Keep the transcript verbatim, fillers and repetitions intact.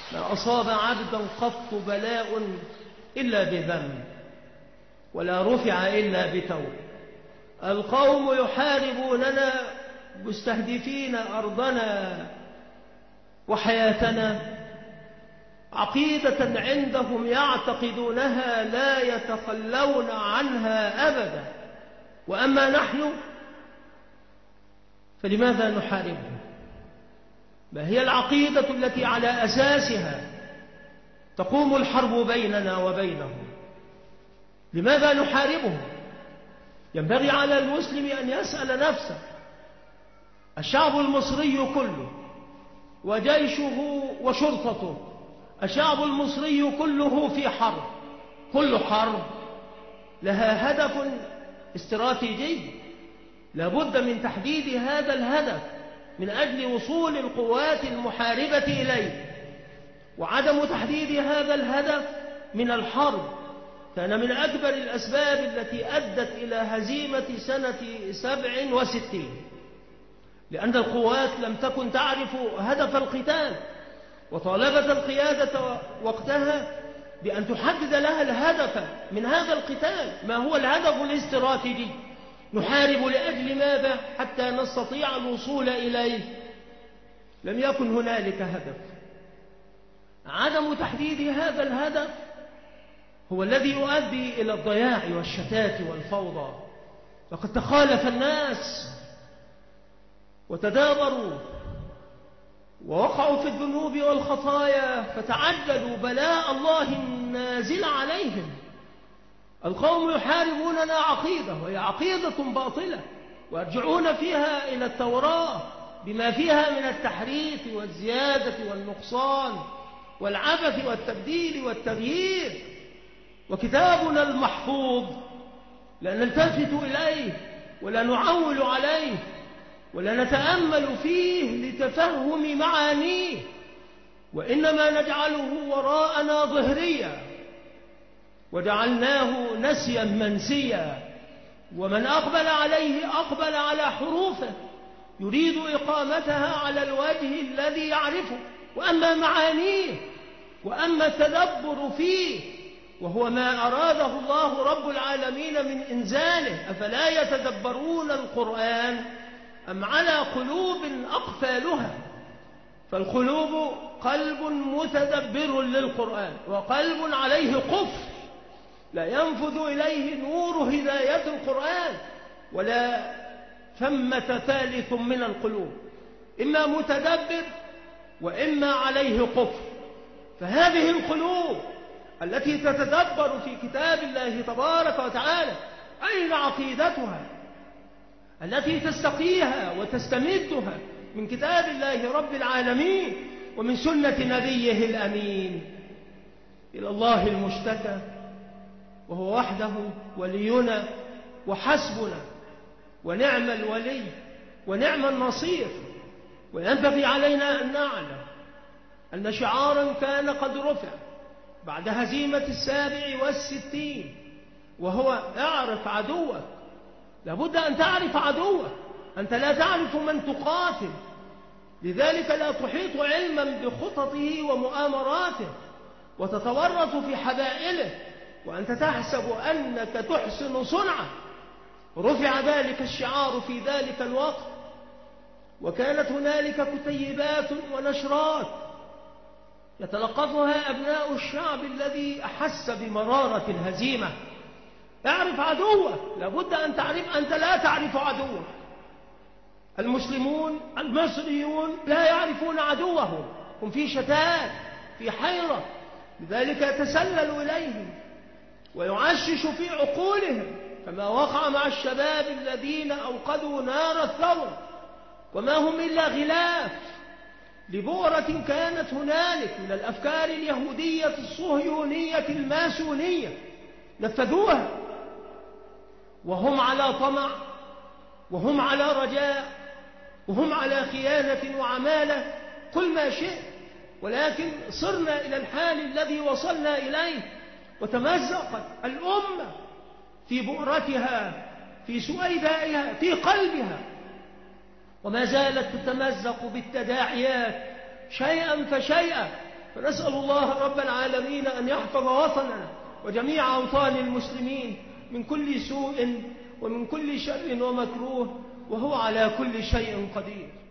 ما أصاب عبدا قط بلاء إلا بذنب ولا رفع إلا بتوب. القوم يحاربوننا مستهدفين أرضنا وحياتنا، عقيدة عندهم يعتقدونها لا يتخلون عنها أبدا. وأما نحن فلماذا نحاربهم؟ ما هي العقيدة التي على أساسها تقوم الحرب بيننا وبينهم؟ لماذا نحاربهم؟ ينبغي على المسلم أن يسأل نفسه. الشعب المصري كله وجيشه وشرطته، الشعب المصري كله في حرب. كل حرب لها هدف استراتيجي، لابد من تحديد هذا الهدف من أجل وصول القوات المحاربة إليه. وعدم تحديد هذا الهدف من الحرب كان من أكبر الأسباب التي أدت إلى هزيمة سنة سبع وستين، لأن القوات لم تكن تعرف هدف القتال، وطالبت القيادة وقتها بأن تحدد لها الهدف من هذا القتال. ما هو الهدف الاستراتيجي؟ نحارب لأجل ماذا؟ حتى نستطيع الوصول إليه. لم يكن هنالك هدف. عدم تحديد هذا الهدف هو الذي يؤدي إلى الضياع والشتات والفوضى. لقد تخالف الناس وتدابروا ووقعوا في الذنوب والخطايا فتعجلوا بلاء الله النازل عليهم. القوم يحاربوننا عقيدة، وهي عقيدة باطلة، ويرجعون فيها إلى التوراة بما فيها من التحريف والزيادة والنقصان والعبث والتبديل والتغيير. وكتابنا المحفوظ لا نلتفت إليه ولا نعول عليه ولا نتأمل فيه لتفهم معانيه، وإنما نجعله وراءنا ظهريا وجعلناه نسيا منسيا. ومن أقبل عليه أقبل على حروفه يريد إقامتها على الوجه الذي يعرفه. وأما معانيه وأما التدبر فيه وهو ما أراده الله رب العالمين من إنزاله، أفلا يتدبرون القرآن أم على قلوب أقفالها؟ فالقلوب قلب متدبر للقرآن، وقلب عليه قفل لا ينفذ إليه نور هداية القرآن، ولا ثمة ثالث من القلوب، إما متدبر وإما عليه قفل. فهذه القلوب التي تتدبر في كتاب الله تبارك وتعالى أين عقيدتها التي تستقيها وتستمدها من كتاب الله رب العالمين ومن سنة نبيه الأمين؟ إلى الله المشتكى، وهو وحده ولينا وحسبنا، ونعم الولي ونعم النصير. وينبغي علينا أن نعلم أن شعارا كان قد رفع بعد هزيمة السابع والستين، وهو اعرف عدوك. لابد أن تعرف عدوك، أنت لا تعرف من تقاتل، لذلك لا تحيط علما بخططه ومؤامراته وتتورط في حبائله وأنت تحسب أنك تحسن صنعه. رفع ذلك الشعار في ذلك الوقت، وكانت هنالك كتيبات ونشرات يتلقفها أبناء الشعب الذي أحس بمرارة الهزيمة. اعرف عدوك، لابد أن تعرف، أنت لا تعرف عدوك. المسلمون المصريون لا يعرفون عدوهم، هم في شتات في حيرة، لذلك يتسلل إليهم ويعشش في عقولهم، كما وقع مع الشباب الذين أوقدوا نار الثورة، وما هم إلا غلاف لبؤرة كانت هنالك من الأفكار اليهودية الصهيونية الماسونية، نفذوها وهم على طمع وهم على رجاء وهم على خيانة وعمالة كل ما شئ. ولكن صرنا إلى الحال الذي وصلنا إليه، وتمزقت الأمة في بؤرتها في سويدائها في قلبها، وما زالت تتمزق بالتداعيات شيئا فشيئا. فنسأل الله رب العالمين أن يحفظ وطننا وجميع أوطان المسلمين من كل سوء ومن كل شر ومكروه، وهو على كل شيء قدير.